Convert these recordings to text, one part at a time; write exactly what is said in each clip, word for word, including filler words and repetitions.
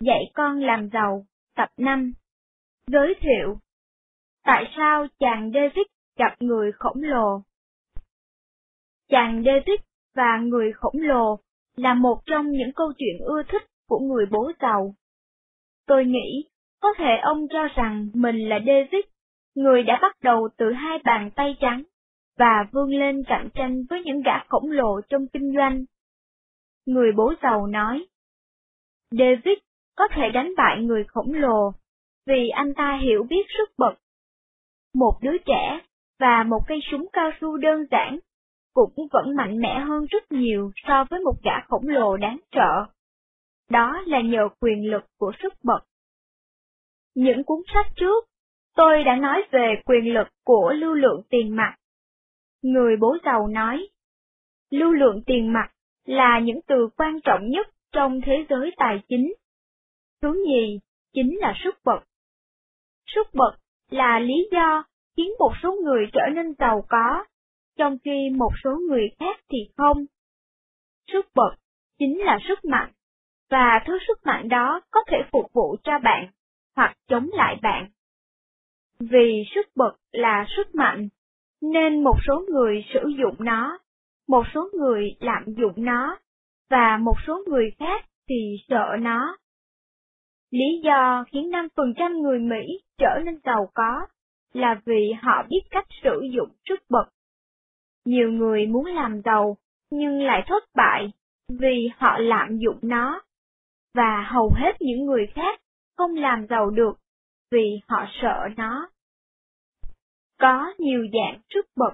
Dạy con làm giàu, tập năm. Giới thiệu. Tại sao chàng David gặp người khổng lồ? Chàng David và người khổng lồ là một trong những câu chuyện ưa thích của người bố giàu. Tôi nghĩ, có thể ông cho rằng mình là David, người đã bắt đầu từ hai bàn tay trắng, và vươn lên cạnh tranh với những gã khổng lồ trong kinh doanh. Người bố giàu nói, David có thể đánh bại người khổng lồ, vì anh ta hiểu biết sức bật. Một đứa trẻ và một cây súng cao su đơn giản cũng vẫn mạnh mẽ hơn rất nhiều so với một gã khổng lồ đáng sợ. Đó là nhờ quyền lực của sức bật. Những cuốn sách trước, tôi đã nói về quyền lực của lưu lượng tiền mặt. Người bố giàu nói, lưu lượng tiền mặt là những từ quan trọng nhất trong thế giới tài chính. Thứ nhì, chính là sức bật. Sức bật là lý do khiến một số người trở nên giàu có, trong khi một số người khác thì không. Sức bật chính là sức mạnh, và thứ sức mạnh đó có thể phục vụ cho bạn, hoặc chống lại bạn. Vì sức bật là sức mạnh, nên một số người sử dụng nó, một số người lạm dụng nó, và một số người khác thì sợ nó. Lý do khiến năm phần trăm người Mỹ trở nên giàu có là vì họ biết cách sử dụng sức bật. Nhiều người muốn làm giàu nhưng lại thất bại vì họ lạm dụng nó, và hầu hết những người khác không làm giàu được vì họ sợ nó. Có nhiều dạng sức bật.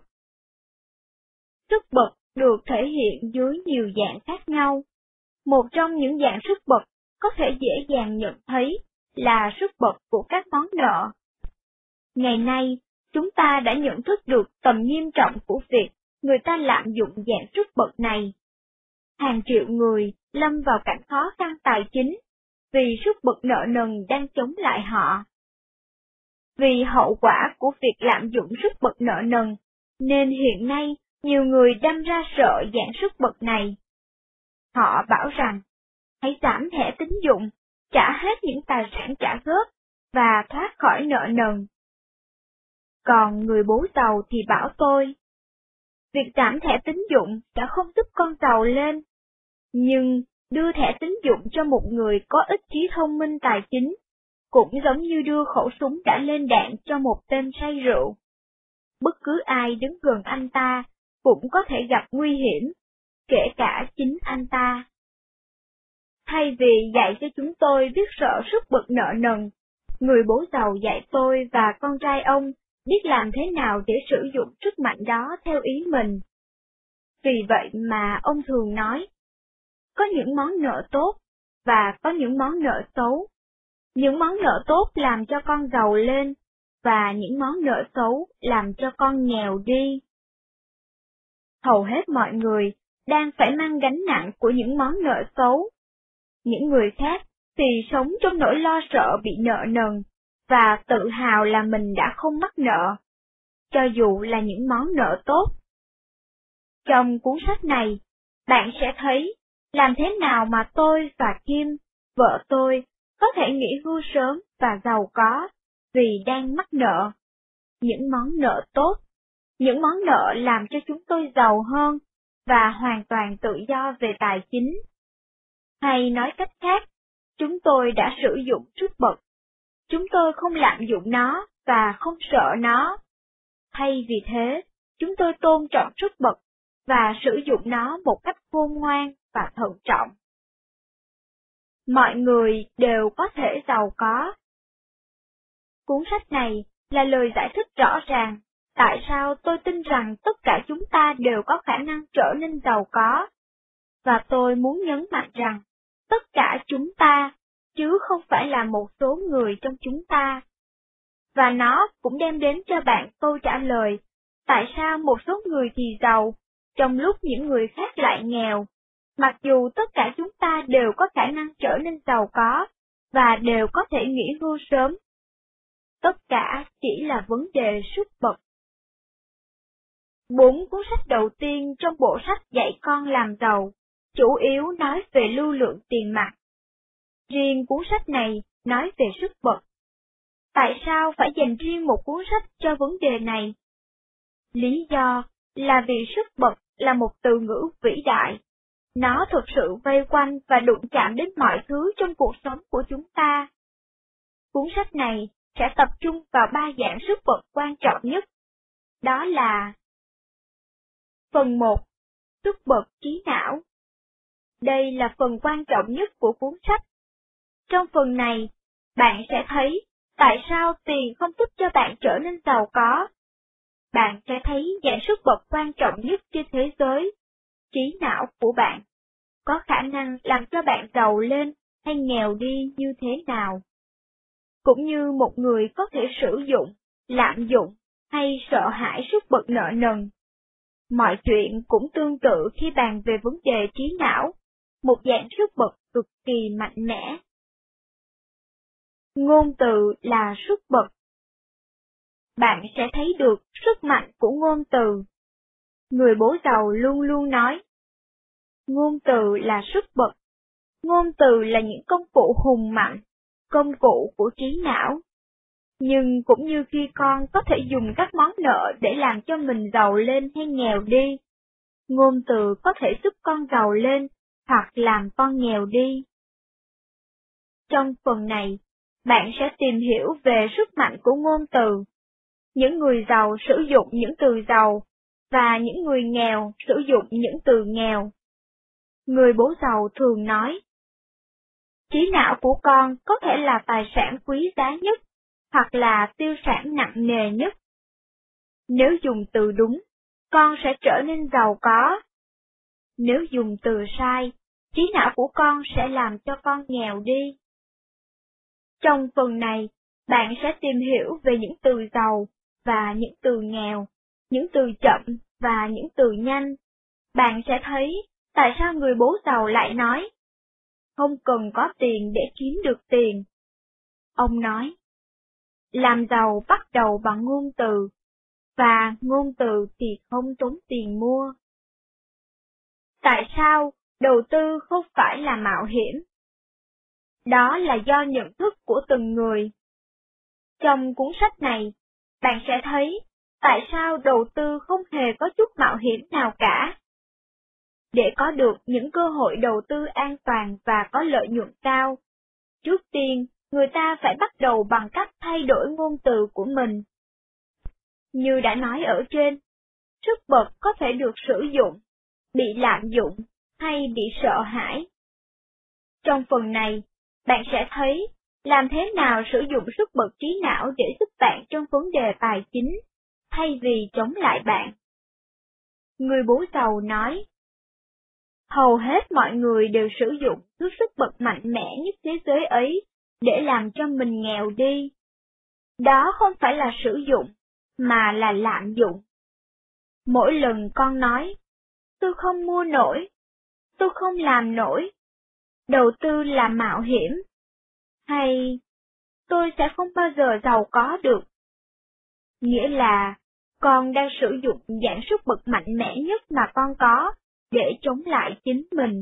Sức bật được thể hiện dưới nhiều dạng khác nhau. Một trong những dạng sức bật có thể dễ dàng nhận thấy là sức bật của các món nợ. Ngày nay, chúng ta đã nhận thức được tầm nghiêm trọng của việc người ta lạm dụng dạng sức bật này. Hàng triệu người lâm vào cảnh khó khăn tài chính vì sức bật nợ nần đang chống lại họ. Vì hậu quả của việc lạm dụng sức bật nợ nần, nên hiện nay nhiều người đâm ra sợ dạng sức bật này. Họ bảo rằng, hãy giảm thẻ tín dụng, trả hết những tài sản trả góp, và thoát khỏi nợ nần. Còn người bố giàu thì bảo tôi, việc giảm thẻ tín dụng đã không giúp con giàu lên, nhưng đưa thẻ tín dụng cho một người có ít trí thông minh tài chính, cũng giống như đưa khẩu súng đã lên đạn cho một tên say rượu. Bất cứ ai đứng gần anh ta cũng có thể gặp nguy hiểm, kể cả chính anh ta. Thay vì dạy cho chúng tôi biết sợ sức bật nợ nần, người bố giàu dạy tôi và con trai ông biết làm thế nào để sử dụng sức mạnh đó theo ý mình. Vì vậy mà ông thường nói, có những món nợ tốt, và có những món nợ xấu. Những món nợ tốt làm cho con giàu lên, và những món nợ xấu làm cho con nghèo đi. Hầu hết mọi người đang phải mang gánh nặng của những món nợ xấu. Những người khác thì sống trong nỗi lo sợ bị nợ nần, và tự hào là mình đã không mắc nợ, cho dù là những món nợ tốt. Trong cuốn sách này, bạn sẽ thấy làm thế nào mà tôi và Kim, vợ tôi, có thể nghỉ hưu sớm và giàu có vì đang mắc nợ. Những món nợ tốt, những món nợ làm cho chúng tôi giàu hơn và hoàn toàn tự do về tài chính. Hay nói cách khác, chúng tôi đã sử dụng sức bật. Chúng tôi không lạm dụng nó và không sợ nó. Thay vì thế, chúng tôi tôn trọng sức bật và sử dụng nó một cách khôn ngoan và thận trọng. Mọi người đều có thể giàu có. Cuốn sách này là lời giải thích rõ ràng tại sao tôi tin rằng tất cả chúng ta đều có khả năng trở nên giàu có. Và tôi muốn nhấn mạnh rằng, tất cả chúng ta, chứ không phải là một số người trong chúng ta. Và nó cũng đem đến cho bạn câu trả lời, tại sao một số người thì giàu, trong lúc những người khác lại nghèo, mặc dù tất cả chúng ta đều có khả năng trở nên giàu có, và đều có thể nghỉ hưu sớm. Tất cả chỉ là vấn đề sức bật. Bốn cuốn sách đầu tiên trong bộ sách dạy con làm giàu, chủ yếu nói về lưu lượng tiền mặt. Riêng cuốn sách này nói về sức bật. Tại sao phải dành riêng một cuốn sách cho vấn đề này? Lý do là vì sức bật là một từ ngữ vĩ đại. Nó thực sự vây quanh và đụng chạm đến mọi thứ trong cuộc sống của chúng ta. Cuốn sách này sẽ tập trung vào ba dạng sức bật quan trọng nhất. Đó là: Phần một. Sức bật trí não. Đây là phần quan trọng nhất của cuốn sách. Trong phần này, bạn sẽ thấy tại sao tiền không giúp cho bạn trở nên giàu có. Bạn sẽ thấy dạng sức bật quan trọng nhất trên thế giới, trí não của bạn, có khả năng làm cho bạn giàu lên hay nghèo đi như thế nào. Cũng như một người có thể sử dụng, lạm dụng hay sợ hãi sức bật nợ nần. Mọi chuyện cũng tương tự khi bàn về vấn đề trí não, một dạng sức bật cực kỳ mạnh mẽ. Ngôn từ là sức bật. Bạn sẽ thấy được sức mạnh của ngôn từ. Người bố giàu luôn luôn nói, ngôn từ là sức bật. Ngôn từ là những công cụ hùng mạnh, công cụ của trí não. Nhưng cũng như khi con có thể dùng các món nợ để làm cho mình giàu lên hay nghèo đi, ngôn từ có thể giúp con giàu lên hoặc làm con nghèo đi. Trong phần này, bạn sẽ tìm hiểu về sức mạnh của ngôn từ. Những người giàu sử dụng những từ giàu, và những người nghèo sử dụng những từ nghèo. Người bố giàu thường nói, trí não của con có thể là tài sản quý giá nhất, hoặc là tiêu sản nặng nề nhất. Nếu dùng từ đúng, con sẽ trở nên giàu có. Nếu dùng từ sai, trí não của con sẽ làm cho con nghèo đi. Trong phần này, bạn sẽ tìm hiểu về những từ giàu và những từ nghèo, những từ chậm và những từ nhanh. Bạn sẽ thấy tại sao người bố giàu lại nói, không cần có tiền để kiếm được tiền. Ông nói, làm giàu bắt đầu bằng ngôn từ, và ngôn từ thì không tốn tiền mua. Tại sao đầu tư không phải là mạo hiểm? Đó là do nhận thức của từng người. Trong cuốn sách này, bạn sẽ thấy tại sao đầu tư không hề có chút mạo hiểm nào cả. Để có được những cơ hội đầu tư an toàn và có lợi nhuận cao, trước tiên, người ta phải bắt đầu bằng cách thay đổi ngôn từ của mình. Như đã nói ở trên, sức bật có thể được sử dụng, bị lạm dụng hay bị sợ hãi. Trong phần này, bạn sẽ thấy làm thế nào sử dụng sức bật trí não để giúp bạn trong vấn đề tài chính, thay vì chống lại bạn. Người bố giàu nói, hầu hết mọi người đều sử dụng thứ sức bật mạnh mẽ nhất thế giới ấy để làm cho mình nghèo đi. Đó không phải là sử dụng, mà là lạm dụng. Mỗi lần con nói, tôi không mua nổi, tôi không làm nổi, đầu tư là mạo hiểm, hay tôi sẽ không bao giờ giàu có được. Nghĩa là con đang sử dụng dạng sức bật mạnh mẽ nhất mà con có để chống lại chính mình.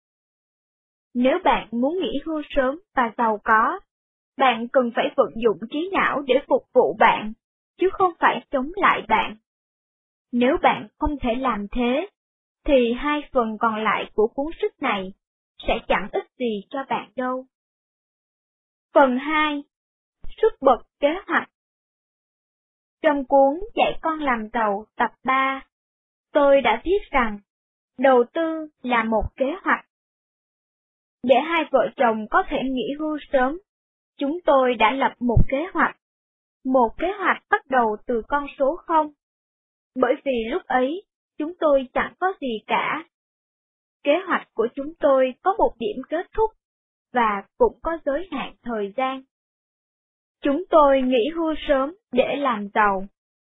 Nếu bạn muốn nghỉ hưu sớm và giàu có, bạn cần phải vận dụng trí não để phục vụ bạn, chứ không phải chống lại bạn. Nếu bạn không thể làm thế, thì hai phần còn lại của cuốn sách này sẽ chẳng ích gì cho bạn đâu. Phần hai. Sức bật kế hoạch. Trong cuốn Dạy con làm giàu tập ba, tôi đã viết rằng, đầu tư là một kế hoạch. Để hai vợ chồng có thể nghỉ hưu sớm, chúng tôi đã lập một kế hoạch. Một kế hoạch bắt đầu từ con số không. Bởi vì lúc ấy, chúng tôi chẳng có gì cả. Kế hoạch của chúng tôi có một điểm kết thúc, và cũng có giới hạn thời gian. Chúng tôi nghỉ hưu sớm để làm giàu.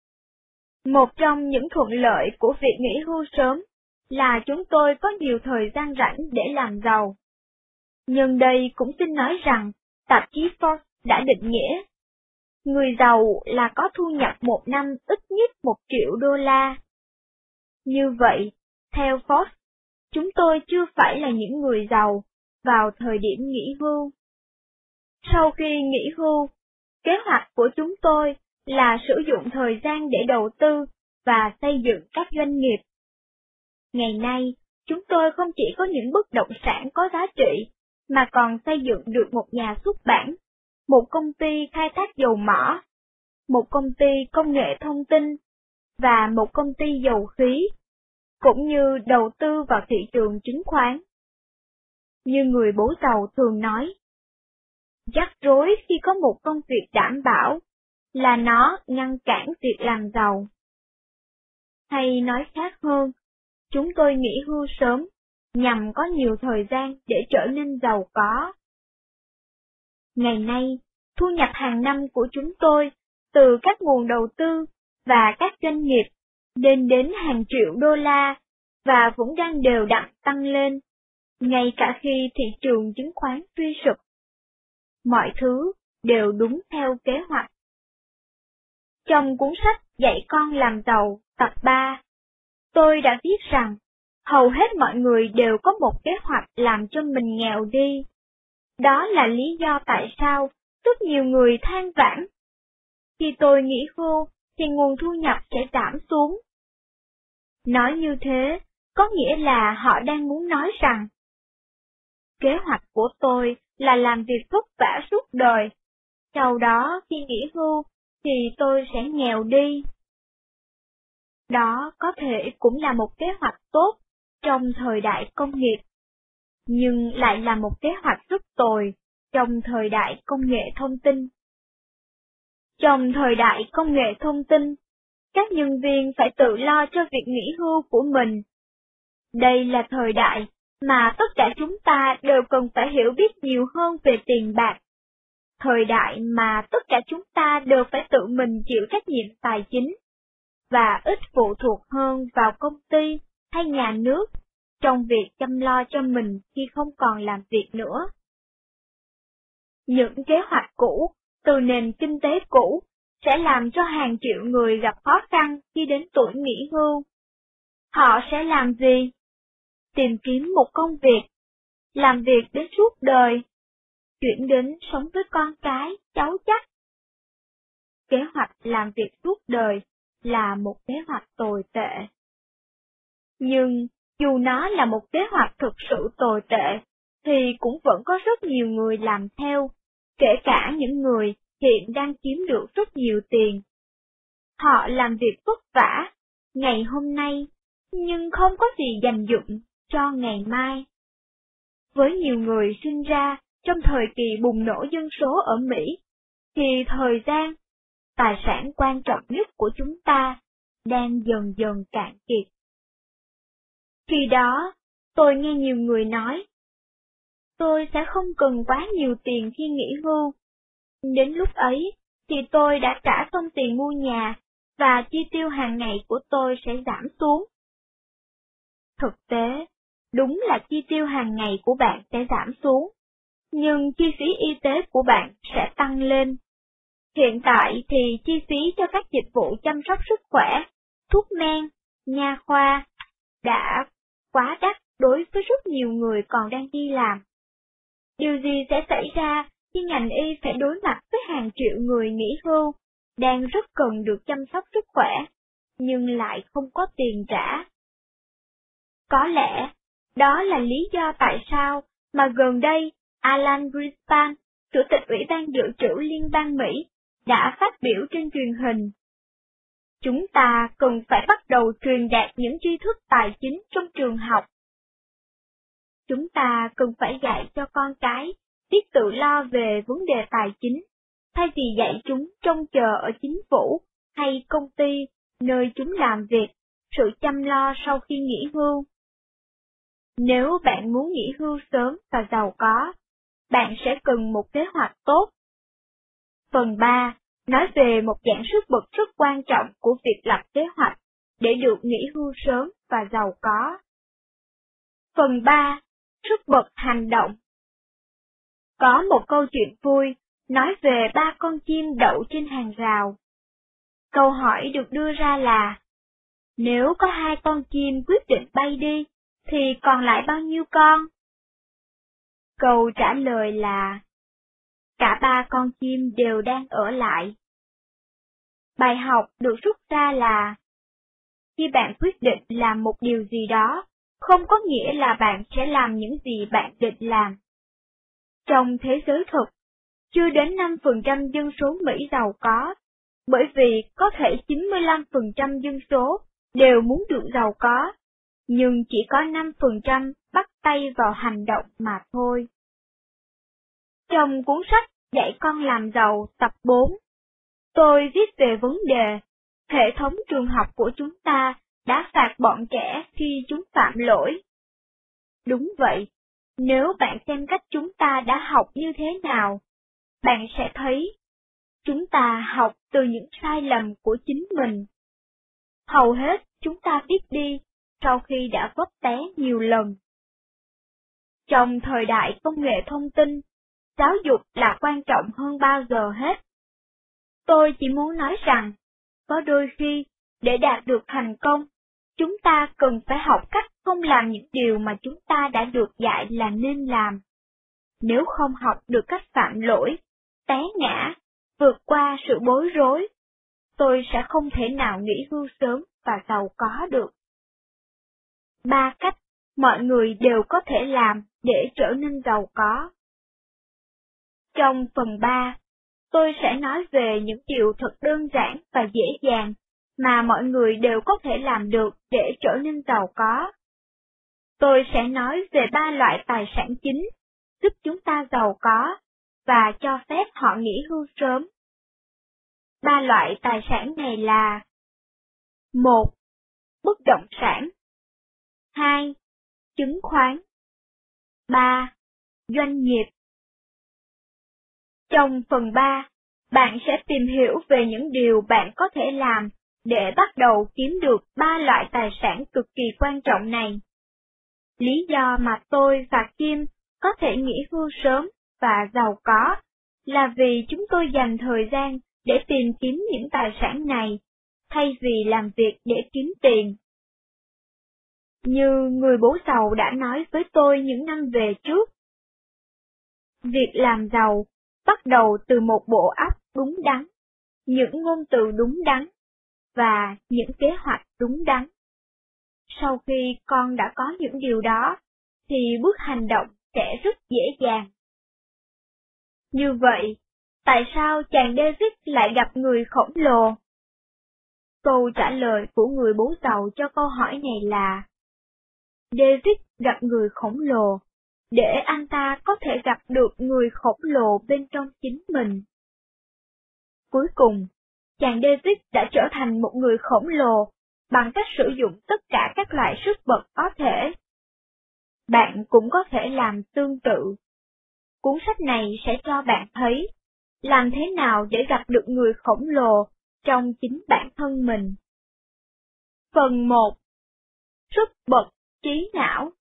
Một trong những thuận lợi của việc nghỉ hưu sớm là chúng tôi có nhiều thời gian rảnh để làm giàu. Nhưng đây cũng xin nói rằng, tạp chí Forbes đã định nghĩa, người giàu là có thu nhập một năm ít nhất một triệu đô la. Như vậy, theo Forbes, chúng tôi chưa phải là những người giàu vào thời điểm nghỉ hưu. Sau khi nghỉ hưu, kế hoạch của chúng tôi là sử dụng thời gian để đầu tư và xây dựng các doanh nghiệp. Ngày nay, chúng tôi không chỉ có những bất động sản có giá trị, mà còn xây dựng được một nhà xuất bản, một công ty khai thác dầu mỏ, một công ty công nghệ thông tin, và một công ty dầu khí, cũng như đầu tư vào thị trường chứng khoán. Như người bố giàu thường nói, rắc rối khi có một công việc đảm bảo là nó ngăn cản việc làm giàu. Hay nói khác hơn, chúng tôi nghỉ hưu sớm nhằm có nhiều thời gian để trở nên giàu có. Ngày nay, thu nhập hàng năm của chúng tôi từ các nguồn đầu tư và các doanh nghiệp lên đến hàng triệu đô la và vẫn đang đều đặn tăng lên, ngay cả khi thị trường chứng khoán suy sụp. Mọi thứ đều đúng theo kế hoạch. Trong cuốn sách Dạy con làm giàu tập ba, tôi đã viết rằng hầu hết mọi người đều có một kế hoạch làm cho mình nghèo đi. Đó là lý do tại sao rất nhiều người than vãn. Khi tôi nghỉ hưu thì nguồn thu nhập sẽ giảm xuống. Nói như thế, có nghĩa là họ đang muốn nói rằng kế hoạch của tôi là làm việc vất vả suốt đời, sau đó khi nghỉ hưu thì tôi sẽ nghèo đi. Đó có thể cũng là một kế hoạch tốt trong thời đại công nghiệp, nhưng lại là một kế hoạch rất tồi trong thời đại công nghệ thông tin. Trong thời đại công nghệ thông tin, các nhân viên phải tự lo cho việc nghỉ hưu của mình. Đây là thời đại mà tất cả chúng ta đều cần phải hiểu biết nhiều hơn về tiền bạc. Thời đại mà tất cả chúng ta đều phải tự mình chịu trách nhiệm tài chính, và ít phụ thuộc hơn vào công ty hay nhà nước trong việc chăm lo cho mình khi không còn làm việc nữa. Những kế hoạch cũ từ nền kinh tế cũ sẽ làm cho hàng triệu người gặp khó khăn khi đến tuổi nghỉ hưu. Họ sẽ làm gì? Tìm kiếm một công việc, làm việc đến suốt đời, chuyển đến sống với con cái, cháu chắc. Kế hoạch làm việc suốt đời là một kế hoạch tồi tệ. Nhưng dù nó là một kế hoạch thực sự tồi tệ, thì cũng vẫn có rất nhiều người làm theo, kể cả những người hiện đang kiếm được rất nhiều tiền. Họ làm việc vất vả ngày hôm nay, nhưng không có gì dành dụm cho ngày mai. Với nhiều người sinh ra trong thời kỳ bùng nổ dân số ở Mỹ, thì thời gian, tài sản quan trọng nhất của chúng ta, đang dần dần cạn kiệt. Khi đó, tôi nghe nhiều người nói, tôi sẽ không cần quá nhiều tiền khi nghỉ hưu. Đến lúc ấy, thì tôi đã trả xong tiền mua nhà, và chi tiêu hàng ngày của tôi sẽ giảm xuống. Thực tế, đúng là chi tiêu hàng ngày của bạn sẽ giảm xuống, nhưng chi phí y tế của bạn sẽ tăng lên. Hiện tại thì chi phí cho các dịch vụ chăm sóc sức khỏe, thuốc men, nha khoa đã quá đắt đối với rất nhiều người còn đang đi làm. Điều gì sẽ xảy ra khi ngành y phải đối mặt với hàng triệu người nghỉ hưu, đang rất cần được chăm sóc sức khỏe, nhưng lại không có tiền trả? Có lẽ, đó là lý do tại sao mà gần đây Alan Greenspan, Chủ tịch Ủy ban Dự trữ Liên bang Mỹ, đã phát biểu trên truyền hình. Chúng ta cần phải bắt đầu truyền đạt những tri thức tài chính trong trường học. Chúng ta cần phải dạy cho con cái biết tự lo về vấn đề tài chính, thay vì dạy chúng trông chờ ở chính phủ hay công ty nơi chúng làm việc, sự chăm lo sau khi nghỉ hưu. Nếu bạn muốn nghỉ hưu sớm và giàu có, bạn sẽ cần một kế hoạch tốt. Phần ba nói về một dạng sức bật rất quan trọng của việc lập kế hoạch để được nghỉ hưu sớm và giàu có. Phần ba Sức bật hành động. Có một câu chuyện vui nói về ba con chim đậu trên hàng rào. Câu hỏi được đưa ra là, nếu có hai con chim quyết định bay đi, thì còn lại bao nhiêu con? Câu trả lời là, cả cả ba con chim đều đang ở lại. Bài học được rút ra là, khi bạn quyết định làm một điều gì đó, không có nghĩa là bạn sẽ làm những gì bạn định làm. Trong thế giới thực, chưa đến năm phần trăm dân số Mỹ giàu có, bởi vì có thể chín mươi lăm phần trăm dân số đều muốn được giàu có, nhưng chỉ có năm phần trăm bắt tay vào hành động mà thôi. Trong cuốn sách Dạy con làm giàu tập bốn, tôi viết về vấn đề hệ thống trường học của chúng ta đã phạt bọn trẻ khi chúng phạm lỗi. Đúng vậy, nếu bạn xem cách chúng ta đã học như thế nào, bạn sẽ thấy chúng ta học từ những sai lầm của chính mình. Hầu hết chúng ta biết đi sau khi đã vấp té nhiều lần. Trong thời đại công nghệ thông tin, giáo dục là quan trọng hơn bao giờ hết. Tôi chỉ muốn nói rằng, có đôi khi, để đạt được thành công, chúng ta cần phải học cách không làm những điều mà chúng ta đã được dạy là nên làm. Nếu không học được cách phạm lỗi, té ngã, vượt qua sự bối rối, tôi sẽ không thể nào nghỉ hưu sớm và giàu có được. Ba cách mọi người đều có thể làm để trở nên giàu có. Trong phần ba, tôi sẽ nói về những điều thật đơn giản và dễ dàng mà mọi người đều có thể làm được để trở nên giàu có. Tôi sẽ nói về ba loại tài sản chính giúp chúng ta giàu có và cho phép họ nghỉ hưu sớm. Ba loại tài sản này là: một. Bất động sản. hai. Chứng khoán. ba. Doanh nghiệp. Trong phần ba, bạn sẽ tìm hiểu về những điều bạn có thể làm để bắt đầu kiếm được ba loại tài sản cực kỳ quan trọng này. Lý do mà tôi và Kim có thể nghỉ hưu sớm và giàu có là vì chúng tôi dành thời gian để tìm kiếm những tài sản này, thay vì làm việc để kiếm tiền. Như người bố giàu đã nói với tôi những năm về trước, việc làm giàu bắt đầu từ một bộ óc đúng đắn, những ngôn từ đúng đắn, và những kế hoạch đúng đắn. Sau khi con đã có những điều đó, thì bước hành động sẽ rất dễ dàng. Như vậy, tại sao chàng David lại gặp người khổng lồ? Câu trả lời của người bố giàu cho câu hỏi này là: David gặp người khổng lồ để anh ta có thể gặp được người khổng lồ bên trong chính mình. Cuối cùng, chàng David đã trở thành một người khổng lồ bằng cách sử dụng tất cả các loại sức bật có thể. Bạn cũng có thể làm tương tự. Cuốn sách này sẽ cho bạn thấy làm thế nào để gặp được người khổng lồ trong chính bản thân mình. Phần một. Sức bật trí não.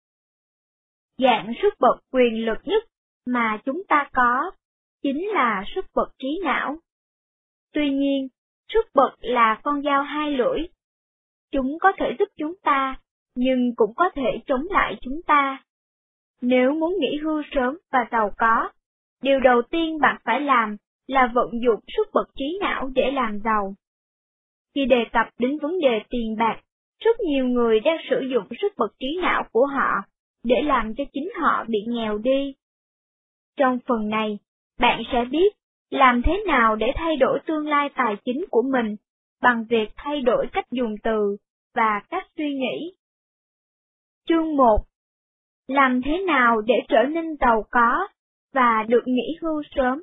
Dạng sức bật quyền lực nhất mà chúng ta có chính là sức bật trí não. Tuy nhiên, sức bật là con dao hai lưỡi. Chúng có thể giúp chúng ta, nhưng cũng có thể chống lại chúng ta. Nếu muốn nghỉ hưu sớm và giàu có, điều đầu tiên bạn phải làm là vận dụng sức bật trí não để làm giàu. Khi đề cập đến vấn đề tiền bạc, rất nhiều người đang sử dụng sức bật trí não của họ để làm cho chính họ bị nghèo đi. Trong phần này, bạn sẽ biết làm thế nào để thay đổi tương lai tài chính của mình bằng việc thay đổi cách dùng từ và cách suy nghĩ. Chương một. Làm thế nào để trở nên giàu có và được nghỉ hưu sớm?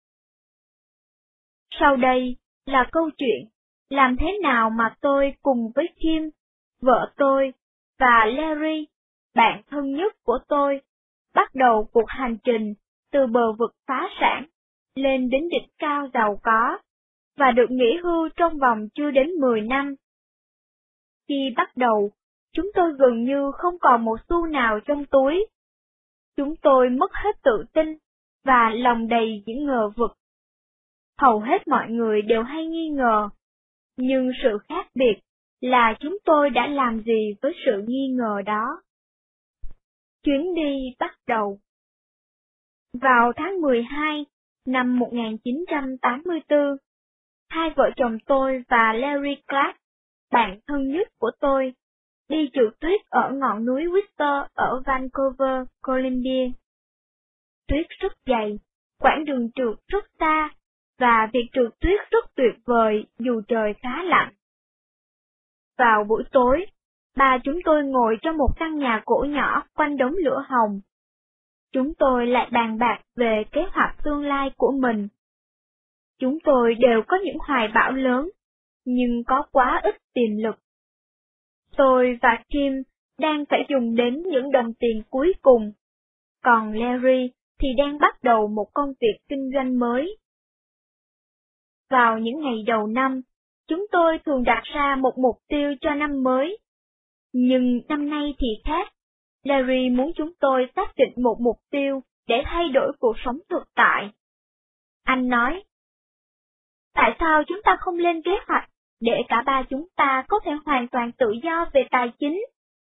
Sau đây là câu chuyện làm thế nào mà tôi cùng với Kim, vợ tôi, và Larry, bạn thân nhất của tôi, bắt đầu cuộc hành trình từ bờ vực phá sản lên đến đỉnh cao giàu có, và được nghỉ hưu trong vòng chưa đến mười năm. Khi bắt đầu, chúng tôi gần như không còn một xu nào trong túi. Chúng tôi mất hết tự tin và lòng đầy những ngờ vực. Hầu hết mọi người đều hay nghi ngờ, nhưng sự khác biệt là chúng tôi đã làm gì với sự nghi ngờ đó. Chuyến đi bắt đầu. Vào tháng mười hai Năm một nghìn chín trăm tám mươi tư, hai vợ chồng tôi và Larry Clark, bạn thân nhất của tôi, đi trượt tuyết ở ngọn núi Whistler ở Vancouver, Columbia. Tuyết rất dày, quãng đường trượt rất xa, và việc trượt tuyết rất tuyệt vời dù trời khá lạnh. Vào buổi tối, ba chúng tôi ngồi trong một căn nhà gỗ nhỏ quanh đống lửa hồng. Chúng tôi lại bàn bạc về kế hoạch tương lai của mình. Chúng tôi đều có những hoài bão lớn, nhưng có quá ít tiềm lực. Tôi và Kim đang phải dùng đến những đồng tiền cuối cùng, còn Larry thì đang bắt đầu một công việc kinh doanh mới. Vào những ngày đầu năm, chúng tôi thường đặt ra một mục tiêu cho năm mới. Nhưng năm nay thì khác. Larry muốn chúng tôi xác định một mục tiêu để thay đổi cuộc sống thực tại. Anh nói, tại sao chúng ta không lên kế hoạch để cả ba chúng ta có thể hoàn toàn tự do về tài chính?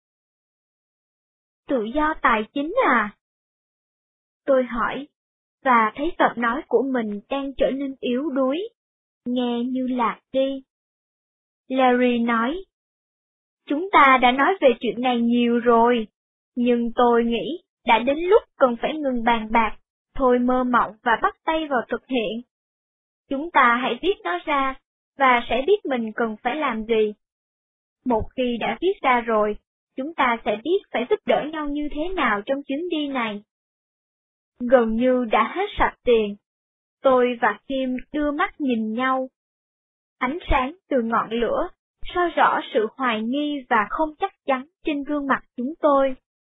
Tự do tài chính à? Tôi hỏi, và thấy giọng nói của mình đang trở nên yếu đuối, nghe như lạc đi. Larry nói, chúng ta đã nói về chuyện này nhiều rồi, nhưng tôi nghĩ đã đến lúc cần phải ngừng bàn bạc, thôi mơ mộng và bắt tay vào thực hiện. Chúng ta hãy viết nó ra, và sẽ biết mình cần phải làm gì. Một khi đã viết ra rồi, chúng ta sẽ biết phải giúp đỡ nhau như thế nào trong chuyến đi này. Gần như đã hết sạch tiền. Tôi và Kim đưa mắt nhìn nhau. Ánh sáng từ ngọn lửa soi rõ sự hoài nghi và không chắc chắn trên gương mặt chúng tôi.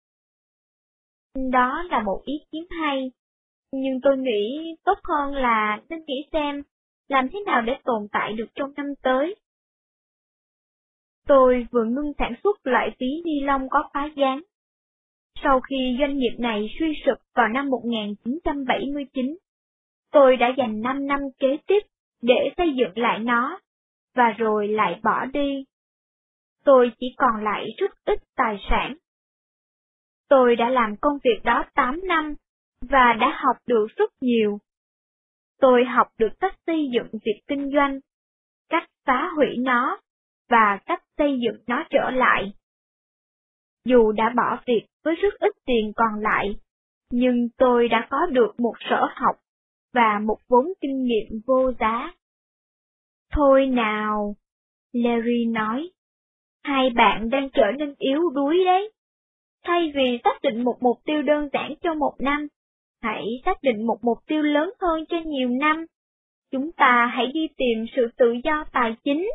Đó là một ý kiến hay, nhưng tôi nghĩ tốt hơn là nên nghĩ xem làm thế nào để tồn tại được trong năm tới. Tôi vừa ngưng sản xuất loại ví ni lông có khóa dán. Sau khi doanh nghiệp này suy sụp vào năm một nghìn chín trăm bảy mươi chín, tôi đã dành năm năm kế tiếp để xây dựng lại nó, và rồi lại bỏ đi. Tôi chỉ còn lại rất ít tài sản. Tôi đã làm công việc đó tám năm, và đã học được rất nhiều. Tôi học được cách xây dựng việc kinh doanh, cách phá hủy nó, và cách xây dựng nó trở lại. Dù đã bỏ việc với rất ít tiền còn lại, nhưng tôi đã có được một sở học và một vốn kinh nghiệm vô giá. Thôi nào, Larry nói, hai bạn đang trở nên yếu đuối đấy. Thay vì xác định một mục tiêu đơn giản cho một năm, hãy xác định một mục tiêu lớn hơn cho nhiều năm. Chúng ta hãy đi tìm sự tự do tài chính.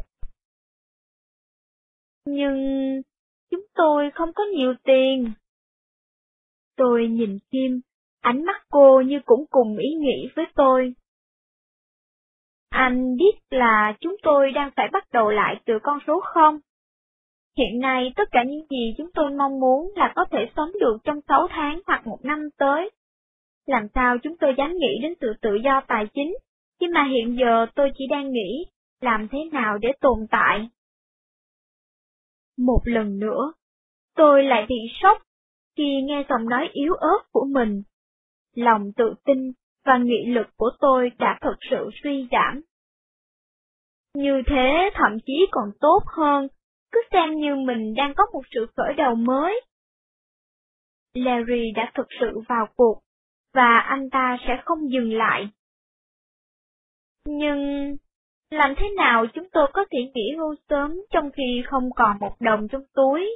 Nhưng chúng tôi không có nhiều tiền. Tôi nhìn Kim, ánh mắt cô như cũng cùng ý nghĩ với tôi. Anh biết là chúng tôi đang phải bắt đầu lại từ con số không? Hiện nay tất cả những gì chúng tôi mong muốn là có thể sống được trong sáu tháng hoặc một năm tới. Làm sao chúng tôi dám nghĩ đến sự tự do tài chính, khi mà hiện giờ tôi chỉ đang nghĩ làm thế nào để tồn tại. Một lần nữa, tôi lại bị sốc khi nghe giọng nói yếu ớt của mình. Lòng tự tin và nghị lực của tôi đã thật sự suy giảm. Như thế thậm chí còn tốt hơn, cứ xem như mình đang có một sự khởi đầu mới. Larry đã thực sự vào cuộc, và anh ta sẽ không dừng lại. Nhưng, làm thế nào chúng tôi có thể nghỉ hưu sớm trong khi không còn một đồng trong túi?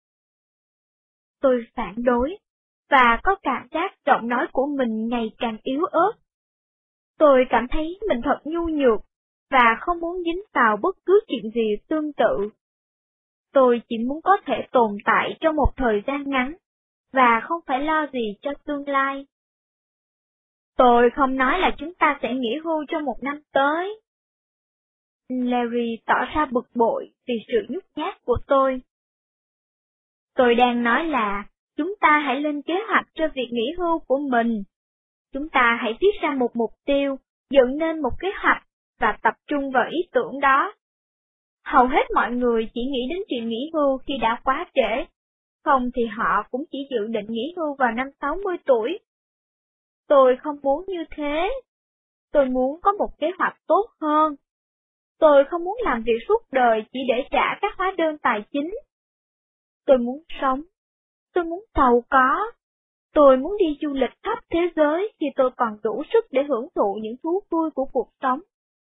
Tôi phản đối, và có cảm giác giọng nói của mình ngày càng yếu ớt. Tôi cảm thấy mình thật nhu nhược, và không muốn dính vào bất cứ chuyện gì tương tự. Tôi chỉ muốn có thể tồn tại trong một thời gian ngắn, và không phải lo gì cho tương lai. Tôi không nói là chúng ta sẽ nghỉ hưu trong một năm tới. Larry tỏ ra bực bội vì sự nhút nhát của tôi. Tôi đang nói là chúng ta hãy lên kế hoạch cho việc nghỉ hưu của mình. Chúng ta hãy viết ra một mục tiêu, dựng nên một kế hoạch và tập trung vào ý tưởng đó. Hầu hết mọi người chỉ nghĩ đến chuyện nghỉ hưu khi đã quá trễ, không thì họ cũng chỉ dự định nghỉ hưu vào năm sáu mươi tuổi. Tôi không muốn như thế. Tôi muốn có một kế hoạch tốt hơn. Tôi không muốn làm việc suốt đời chỉ để trả các hóa đơn tài chính. Tôi muốn sống. Tôi muốn giàu có. Tôi muốn đi du lịch khắp thế giới khi tôi còn đủ sức để hưởng thụ những thú vui của cuộc sống.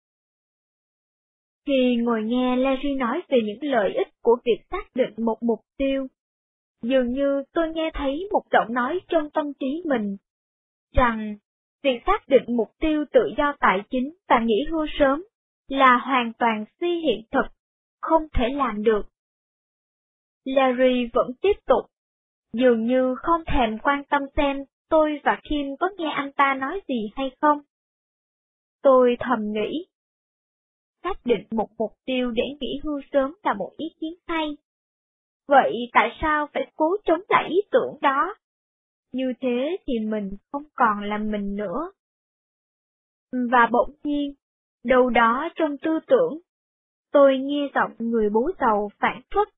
Khi ngồi nghe Larry nói về những lợi ích của việc xác định một mục tiêu, dường như tôi nghe thấy một giọng nói trong tâm trí mình, rằng việc xác định mục tiêu tự do tài chính và nghỉ hưu sớm là hoàn toàn phi hiện thực, không thể làm được. Larry vẫn tiếp tục, dường như không thèm quan tâm xem tôi và Kim có nghe anh ta nói gì hay không. Tôi thầm nghĩ, xác định một mục tiêu để nghỉ hưu sớm là một ý kiến hay. Vậy tại sao phải cố chống lại ý tưởng đó? Như thế thì mình không còn là mình nữa. Và bỗng nhiên, đâu đó trong tư tưởng, tôi nghe giọng người bố giàu phản phất.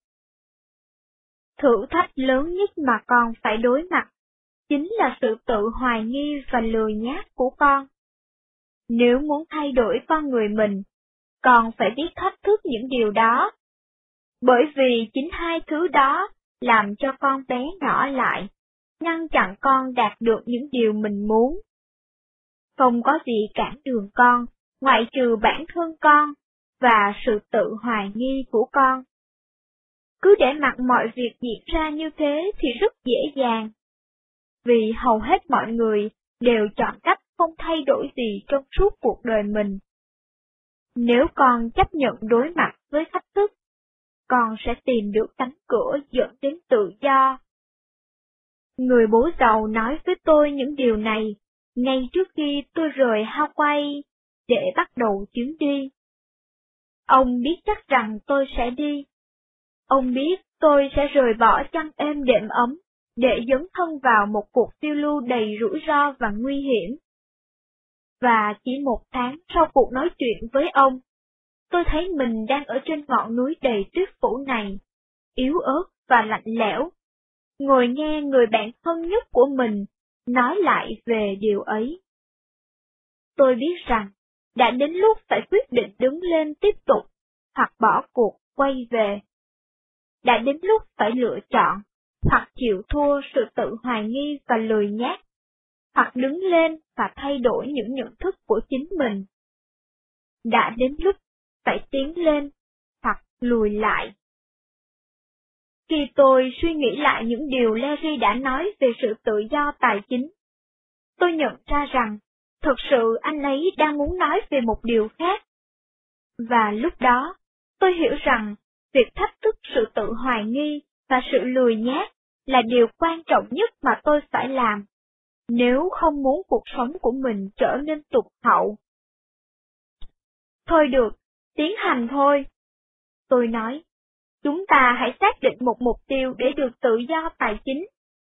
Thử thách lớn nhất mà con phải đối mặt, chính là sự tự hoài nghi và lười nhác của con. Nếu muốn thay đổi con người mình, con phải biết thách thức những điều đó. Bởi vì chính hai thứ đó làm cho con bé nhỏ lại, ngăn chặn con đạt được những điều mình muốn. Không có gì cản đường con, ngoại trừ bản thân con, và sự tự hoài nghi của con. Cứ để mặc mọi việc diễn ra như thế thì rất dễ dàng. Vì hầu hết mọi người đều chọn cách không thay đổi gì trong suốt cuộc đời mình. Nếu con chấp nhận đối mặt với thách thức, con sẽ tìm được cánh cửa dẫn đến tự do. Người bố giàu nói với tôi những điều này ngay trước khi tôi rời Hawaii để bắt đầu chuyến đi. Ông biết chắc rằng tôi sẽ đi. Ông biết tôi sẽ rời bỏ chăn êm đệm ấm để dấn thân vào một cuộc phiêu lưu đầy rủi ro và nguy hiểm. Và chỉ một tháng sau cuộc nói chuyện với ông, tôi thấy mình đang ở trên ngọn núi đầy tuyết phủ này, yếu ớt và lạnh lẽo, ngồi nghe người bạn thân nhất của mình nói lại về điều ấy. Tôi biết rằng, đã đến lúc phải quyết định đứng lên tiếp tục, hoặc bỏ cuộc quay về. Đã đến lúc phải lựa chọn, hoặc chịu thua sự tự hoài nghi và lười nhác, hoặc đứng lên và thay đổi những nhận thức của chính mình. Đã đến lúc phải tiến lên, hoặc lùi lại. Khi tôi suy nghĩ lại những điều Larry đã nói về sự tự do tài chính, tôi nhận ra rằng, thực sự anh ấy đang muốn nói về một điều khác. Và lúc đó, tôi hiểu rằng, việc thách thức sự tự hoài nghi và sự lười nhác là điều quan trọng nhất mà tôi phải làm, nếu không muốn cuộc sống của mình trở nên tụt hậu. Thôi được, tiến hành thôi. Tôi nói, chúng ta hãy xác định một mục tiêu để được tự do tài chính.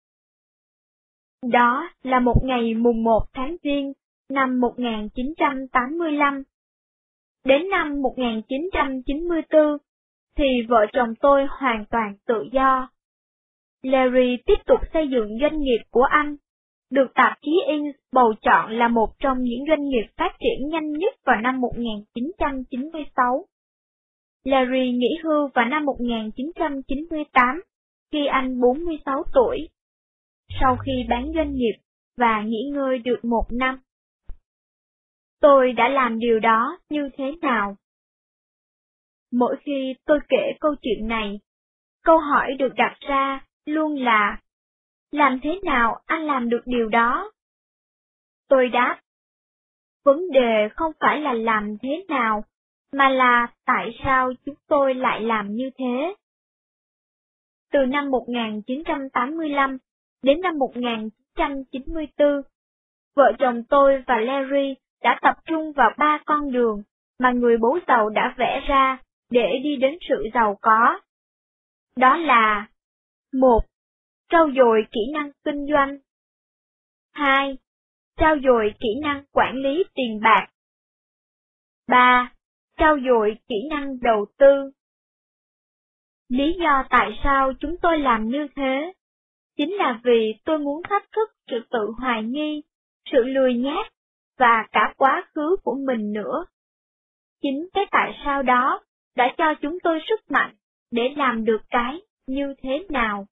Đó là một ngày mùng một tháng Giêng năm một nghìn chín trăm tám mươi lăm. Đến năm một nghìn chín trăm chín mươi tư, thì vợ chồng tôi hoàn toàn tự do. Larry tiếp tục xây dựng doanh nghiệp của anh, được tạp chí Inc. bầu chọn là một trong những doanh nghiệp phát triển nhanh nhất vào năm một nghìn chín trăm chín mươi sáu. Larry nghỉ hưu vào năm một nghìn chín trăm chín mươi tám, khi anh bốn mươi sáu tuổi, sau khi bán doanh nghiệp và nghỉ ngơi được một năm. Tôi đã làm điều đó như thế nào? Mỗi khi tôi kể câu chuyện này, câu hỏi được đặt ra luôn là, làm thế nào anh làm được điều đó? Tôi đáp, vấn đề không phải là làm thế nào, mà là tại sao chúng tôi lại làm như thế. Từ năm một nghìn chín trăm tám mươi lăm đến năm một nghìn chín trăm chín mươi tư, vợ chồng tôi và Larry đã tập trung vào ba con đường mà người bố giàu đã vẽ ra để đi đến sự giàu có. Đó là: một. Trau dồi kỹ năng kinh doanh. hai. Trau dồi kỹ năng quản lý tiền bạc. ba. Trau dồi kỹ năng đầu tư. Lý do tại sao chúng tôi làm như thế, chính là vì tôi muốn thách thức sự tự hoài nghi, sự lười nhác, và cả quá khứ của mình nữa. Chính cái tại sao đó đã cho chúng tôi sức mạnh để làm được cái như thế nào.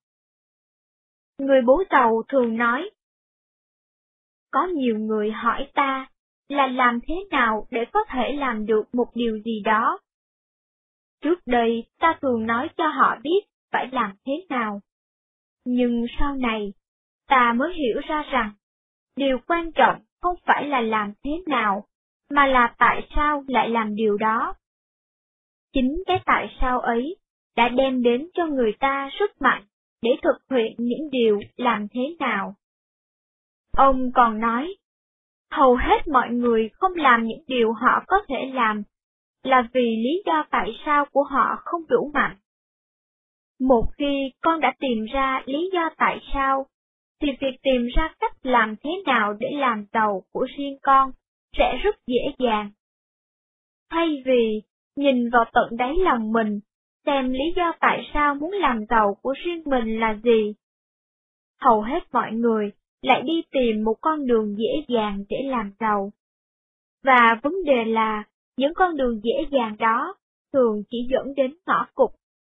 Người bố giàu thường nói, có nhiều người hỏi ta là làm thế nào để có thể làm được một điều gì đó. Trước đây ta thường nói cho họ biết phải làm thế nào. Nhưng sau này, ta mới hiểu ra rằng, điều quan trọng không phải là làm thế nào, mà là tại sao lại làm điều đó. Chính cái tại sao ấy đã đem đến cho người ta sức mạnh để thực hiện những điều làm thế nào. Ông còn nói, hầu hết mọi người không làm những điều họ có thể làm là vì lý do tại sao của họ không đủ mạnh. Một khi con đã tìm ra lý do tại sao, thì việc tìm ra cách làm thế nào để làm giàu của riêng con sẽ rất dễ dàng. Thay vì nhìn vào tận đáy lòng mình, xem lý do tại sao muốn làm giàu của riêng mình là gì, hầu hết mọi người lại đi tìm một con đường dễ dàng để làm giàu. Và vấn đề là, những con đường dễ dàng đó thường chỉ dẫn đến ngõ cụt.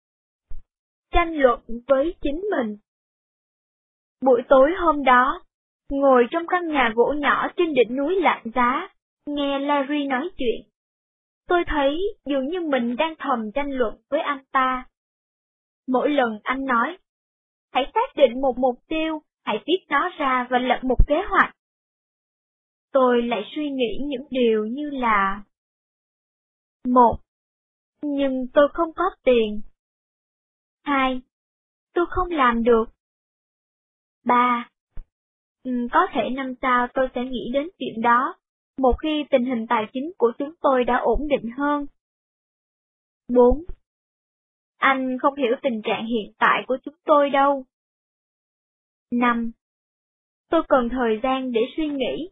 Tranh luận với chính mình. Buổi tối hôm đó, ngồi trong căn nhà gỗ nhỏ trên đỉnh núi lạnh giá, nghe Larry nói chuyện, tôi thấy dường như mình đang thầm tranh luận với anh ta. Mỗi lần anh nói, hãy xác định một mục tiêu, hãy viết nó ra và lập một kế hoạch, tôi lại suy nghĩ những điều như là: một. Nhưng tôi không có tiền. Hai. Tôi không làm được. Ba. Ừ, có thể năm sau tôi sẽ nghĩ đến chuyện đó, một khi tình hình tài chính của chúng tôi đã ổn định hơn. Bốn. Anh không hiểu tình trạng hiện tại của chúng tôi đâu. Năm. Tôi cần thời gian để suy nghĩ.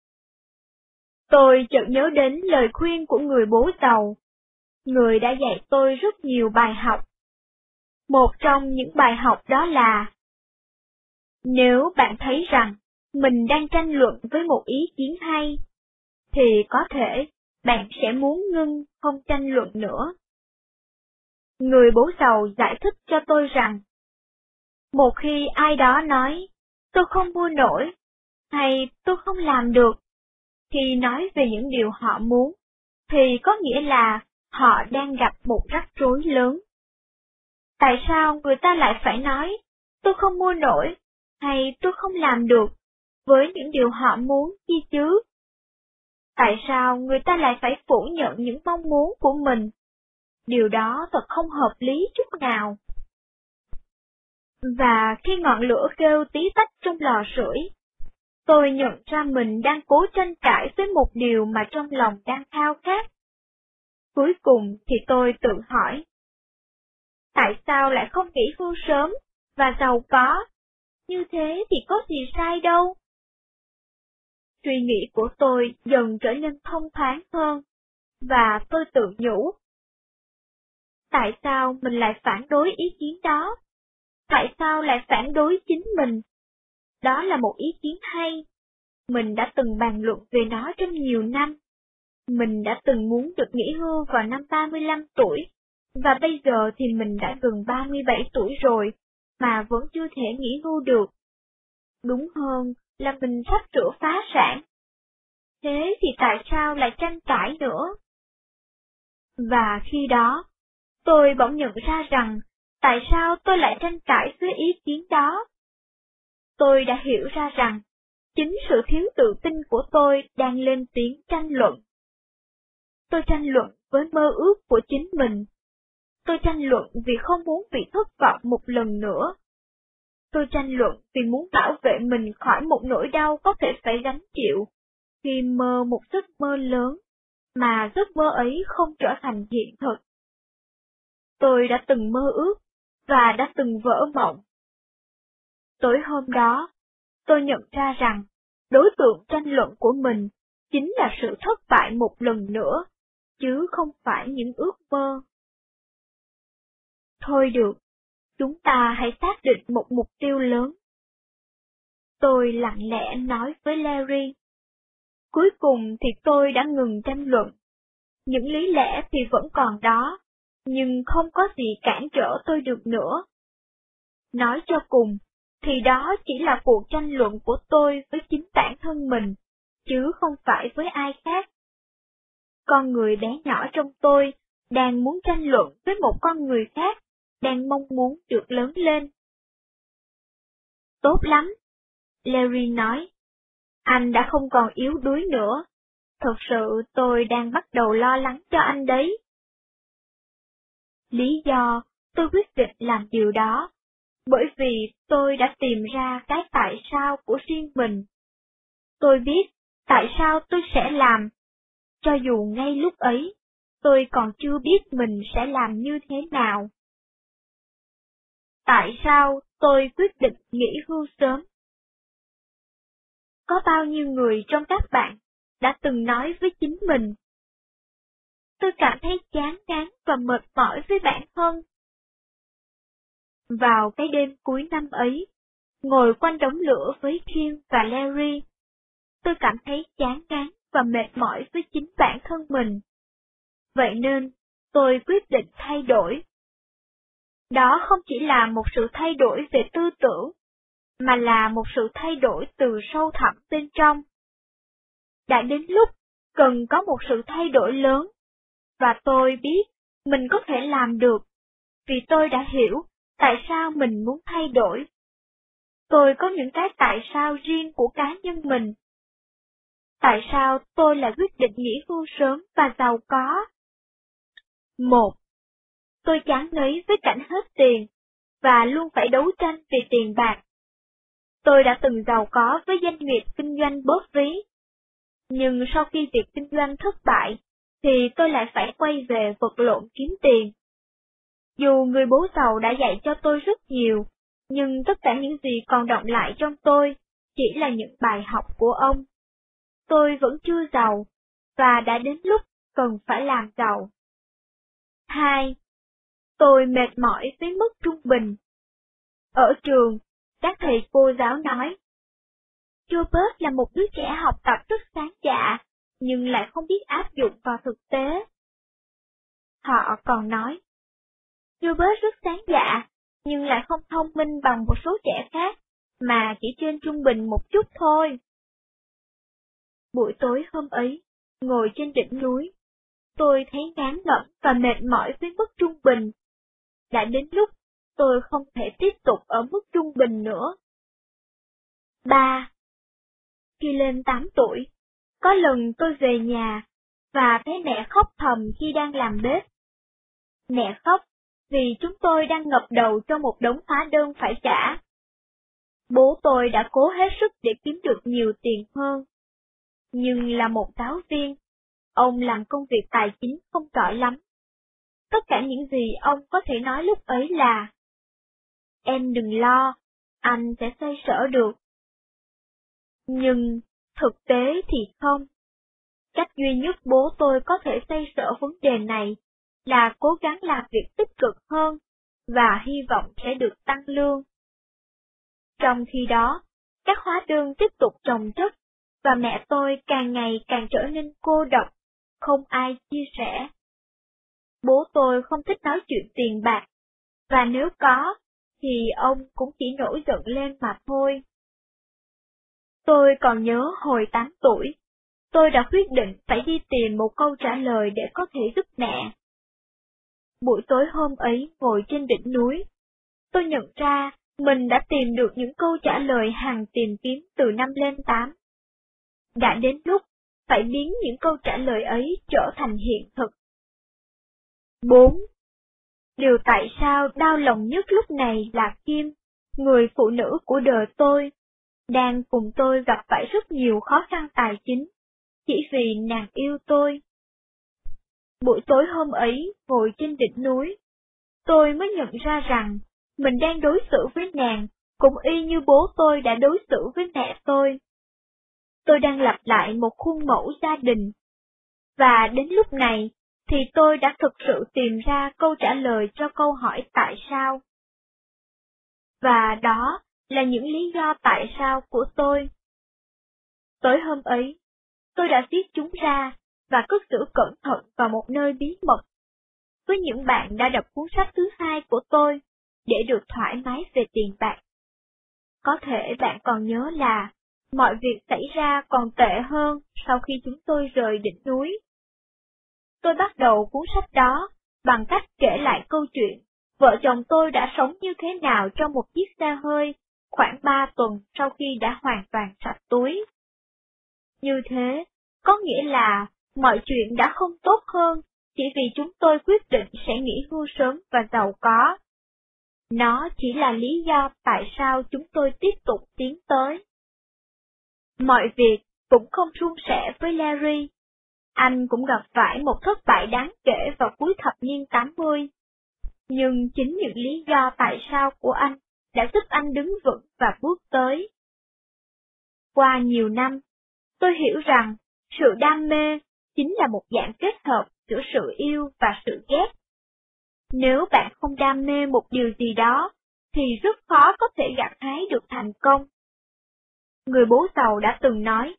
Tôi chợt nhớ đến lời khuyên của người bố giàu, người đã dạy tôi rất nhiều bài học. Một trong những bài học đó là: nếu bạn thấy rằng mình đang tranh luận với một ý kiến hay, thì có thể bạn sẽ muốn ngưng không tranh luận nữa. Người bố giàu giải thích cho tôi rằng, một khi ai đó nói, tôi không mua nổi, hay tôi không làm được, khi nói về những điều họ muốn, thì có nghĩa là họ đang gặp một rắc rối lớn. Tại sao người ta lại phải nói, tôi không mua nổi, hay tôi không làm được, với những điều họ muốn chi chứ? Tại sao người ta lại phải phủ nhận những mong muốn của mình? Điều đó thật không hợp lý chút nào. Và khi ngọn lửa kêu tí tách trong lò sưởi, tôi nhận ra mình đang cố tranh cãi với một điều mà trong lòng đang khao khát. Cuối cùng thì tôi tự hỏi, tại sao lại không nghỉ hưu sớm và giàu có? Như thế thì có gì sai đâu. Suy nghĩ của tôi dần trở nên thông thoáng hơn, và tôi tự nhủ. Tại sao mình lại phản đối ý kiến đó? Tại sao lại phản đối chính mình? Đó là một ý kiến hay. Mình đã từng bàn luận về nó trong nhiều năm. Mình đã từng muốn được nghỉ hưu vào năm ba mươi lăm tuổi, và bây giờ thì mình đã gần ba mươi bảy tuổi rồi, mà vẫn chưa thể nghỉ hưu được. Đúng hơn là mình sắp sửa phá sản. Thế thì tại sao lại tranh cãi nữa? Và khi đó, tôi bỗng nhận ra rằng, tại sao tôi lại tranh cãi với ý kiến đó? Tôi đã hiểu ra rằng, chính sự thiếu tự tin của tôi đang lên tiếng tranh luận. Tôi tranh luận với mơ ước của chính mình. Tôi tranh luận vì không muốn bị thất vọng một lần nữa. Tôi tranh luận vì muốn bảo vệ mình khỏi một nỗi đau có thể phải gánh chịu khi mơ một giấc mơ lớn, mà giấc mơ ấy không trở thành hiện thực. Tôi đã từng mơ ước, và đã từng vỡ mộng. Tối hôm đó, tôi nhận ra rằng, đối tượng tranh luận của mình chính là sự thất bại một lần nữa, chứ không phải những ước mơ. Thôi được, chúng ta hãy xác định một mục tiêu lớn. Tôi lặng lẽ nói với Larry. Cuối cùng thì tôi đã ngừng tranh luận. Những lý lẽ thì vẫn còn đó, nhưng không có gì cản trở tôi được nữa. Nói cho cùng, thì đó chỉ là cuộc tranh luận của tôi với chính bản thân mình, chứ không phải với ai khác. Con người bé nhỏ trong tôi đang muốn tranh luận với một con người khác, đang mong muốn được lớn lên. Tốt lắm, Larry nói. Anh đã không còn yếu đuối nữa. Thật sự tôi đang bắt đầu lo lắng cho anh đấy. Lý do tôi quyết định làm điều đó, bởi vì tôi đã tìm ra cái tại sao của riêng mình. Tôi biết tại sao tôi sẽ làm, cho dù ngay lúc ấy, tôi còn chưa biết mình sẽ làm như thế nào. Tại sao tôi quyết định nghỉ hưu sớm? Có bao nhiêu người trong các bạn đã từng nói với chính mình, tôi cảm thấy chán ngán và mệt mỏi với bản thân. Vào cái đêm cuối năm ấy, ngồi quanh đống lửa với Jim và Larry, tôi cảm thấy chán ngán và mệt mỏi với chính bản thân mình. Vậy nên, tôi quyết định thay đổi. Đó không chỉ là một sự thay đổi về tư tưởng, mà là một sự thay đổi từ sâu thẳm bên trong. Đã đến lúc cần có một sự thay đổi lớn, và tôi biết mình có thể làm được, vì tôi đã hiểu tại sao mình muốn thay đổi. Tôi có những cái tại sao riêng của cá nhân mình. Tại sao tôi lại quyết định nghỉ hưu sớm và giàu có? Một, tôi chán ngấy với cảnh hết tiền, và luôn phải đấu tranh vì tiền bạc. Tôi đã từng giàu có với doanh nghiệp kinh doanh bóp ví. Nhưng sau khi việc kinh doanh thất bại, thì tôi lại phải quay về vật lộn kiếm tiền. Dù người bố giàu đã dạy cho tôi rất nhiều, nhưng tất cả những gì còn đọng lại trong tôi chỉ là những bài học của ông. Tôi vẫn chưa giàu, và đã đến lúc cần phải làm giàu. Hai, tôi mệt mỏi với mức trung bình. Ở trường, các thầy cô giáo nói, Robert là một đứa trẻ học tập rất sáng dạ, nhưng lại không biết áp dụng vào thực tế. Họ còn nói, Robert rất sáng dạ, nhưng lại không thông minh bằng một số trẻ khác, mà chỉ trên trung bình một chút thôi. Buổi tối hôm ấy, ngồi trên đỉnh núi, tôi thấy ngán ngẩm và mệt mỏi với mức trung bình. Đã đến lúc tôi không thể tiếp tục ở mức trung bình nữa. Ba. Khi lên tám tuổi, có lần tôi về nhà, và thấy mẹ khóc thầm khi đang làm bếp. Mẹ khóc vì chúng tôi đang ngập đầu trong một đống hóa đơn phải trả. Bố tôi đã cố hết sức để kiếm được nhiều tiền hơn. Nhưng là một giáo viên, ông làm công việc tài chính không giỏi lắm. Tất cả những gì ông có thể nói lúc ấy là, em đừng lo, anh sẽ xoay sở được. Nhưng, thực tế thì không. Cách duy nhất bố tôi có thể xoay sở vấn đề này là cố gắng làm việc tích cực hơn, và hy vọng sẽ được tăng lương. Trong khi đó, các hóa đơn tiếp tục chồng chất, và mẹ tôi càng ngày càng trở nên cô độc, không ai chia sẻ. Bố tôi không thích nói chuyện tiền bạc, và nếu có, thì ông cũng chỉ nổi giận lên mà thôi. Tôi còn nhớ hồi tám tuổi, tôi đã quyết định phải đi tìm một câu trả lời để có thể giúp mẹ. Buổi tối hôm ấy ngồi trên đỉnh núi, tôi nhận ra mình đã tìm được những câu trả lời hằng tìm kiếm từ năm lên tám. Đã đến lúc phải biến những câu trả lời ấy trở thành hiện thực. Bốn. Điều tại sao đau lòng nhất lúc này là Kim, người phụ nữ của đời tôi, đang cùng tôi gặp phải rất nhiều khó khăn tài chính, chỉ vì nàng yêu tôi. Buổi tối hôm ấy, ngồi trên đỉnh núi, tôi mới nhận ra rằng mình đang đối xử với nàng cũng y như bố tôi đã đối xử với mẹ tôi. Tôi đang lặp lại một khuôn mẫu gia đình. Và đến lúc này, thì tôi đã thực sự tìm ra câu trả lời cho câu hỏi tại sao. Và đó là những lý do tại sao của tôi. Tối hôm ấy, tôi đã viết chúng ra và cất giữ cẩn thận vào một nơi bí mật. Với những bạn đã đọc cuốn sách thứ hai của tôi, để được thoải mái về tiền bạc. Có thể bạn còn nhớ là mọi việc xảy ra còn tệ hơn sau khi chúng tôi rời đỉnh núi. Tôi bắt đầu cuốn sách đó bằng cách kể lại câu chuyện vợ chồng tôi đã sống như thế nào trong một chiếc xe hơi khoảng ba tuần sau khi đã hoàn toàn sạch túi. Như thế, có nghĩa là mọi chuyện đã không tốt hơn chỉ vì chúng tôi quyết định sẽ nghỉ hưu sớm và giàu có. Nó chỉ là lý do tại sao chúng tôi tiếp tục tiến tới. Mọi việc cũng không suôn sẻ với Larry. Anh cũng gặp phải một thất bại đáng kể vào cuối thập niên tám mươi. Nhưng chính những lý do tại sao của anh đã giúp anh đứng vững và bước tới. Qua nhiều năm, tôi hiểu rằng sự đam mê chính là một dạng kết hợp giữa sự yêu và sự ghét. Nếu bạn không đam mê một điều gì đó, thì rất khó có thể gặt hái được thành công. Người bố giàu đã từng nói,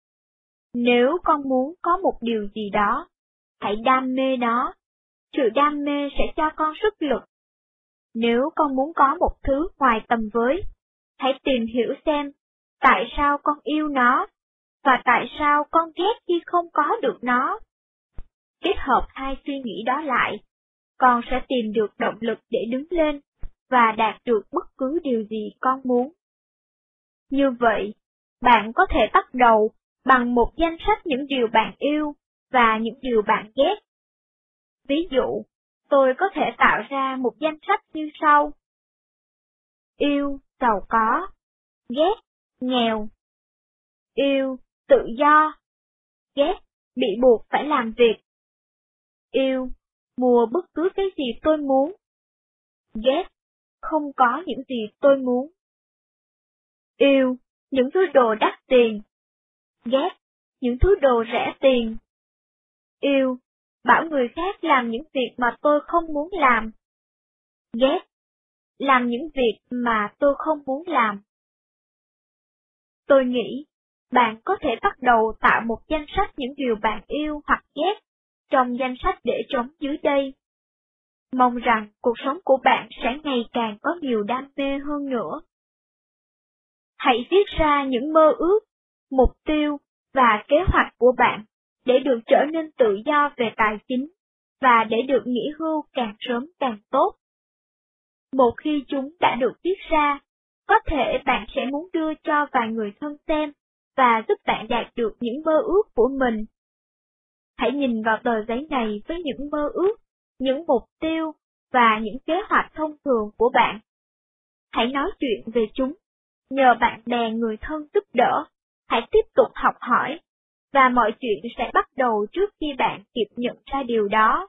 nếu con muốn có một điều gì đó, hãy đam mê nó. Sự đam mê sẽ cho con sức lực. Nếu con muốn có một thứ ngoài tầm với, hãy tìm hiểu xem tại sao con yêu nó, và tại sao con ghét khi không có được nó. Kết hợp hai suy nghĩ đó lại, con sẽ tìm được động lực để đứng lên và đạt được bất cứ điều gì con muốn. Như vậy, bạn có thể bắt đầu bằng một danh sách những điều bạn yêu và những điều bạn ghét. Ví dụ, tôi có thể tạo ra một danh sách như sau. Yêu, giàu có. Ghét, nghèo. Yêu, tự do. Ghét, bị buộc phải làm việc. Yêu, mua bất cứ cái gì tôi muốn. Ghét, không có những gì tôi muốn. Yêu, những thứ đồ đắt tiền. Ghét, những thứ đồ rẻ tiền. Yêu, bảo người khác làm những việc mà tôi không muốn làm. Ghét, làm những việc mà tôi không muốn làm. Tôi nghĩ, bạn có thể bắt đầu tạo một danh sách những điều bạn yêu hoặc ghét trong danh sách để trống dưới đây. Mong rằng cuộc sống của bạn sẽ ngày càng có nhiều đam mê hơn nữa. Hãy viết ra những mơ ước, mục tiêu và kế hoạch của bạn để được trở nên tự do về tài chính và để được nghỉ hưu càng sớm càng tốt. Một khi chúng đã được viết ra, có thể bạn sẽ muốn đưa cho vài người thân xem và giúp bạn đạt được những mơ ước của mình. Hãy nhìn vào tờ giấy này với những mơ ước, những mục tiêu và những kế hoạch thông thường của bạn. Hãy nói chuyện về chúng, nhờ bạn bè người thân giúp đỡ, hãy tiếp tục học hỏi, và mọi chuyện sẽ bắt đầu trước khi bạn kịp nhận ra điều đó.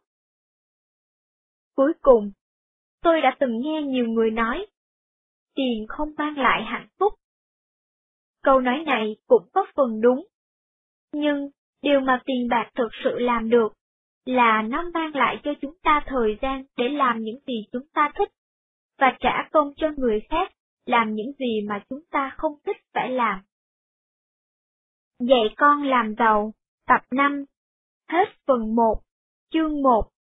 Cuối cùng, tôi đã từng nghe nhiều người nói, tiền không mang lại hạnh phúc. Câu nói này cũng có phần đúng. Nhưng, điều mà tiền bạc thực sự làm được, là nó mang lại cho chúng ta thời gian để làm những gì chúng ta thích, và trả công cho người khác làm những gì mà chúng ta không thích phải làm. Dạy con làm giàu, tập năm, hết phần một, chương một.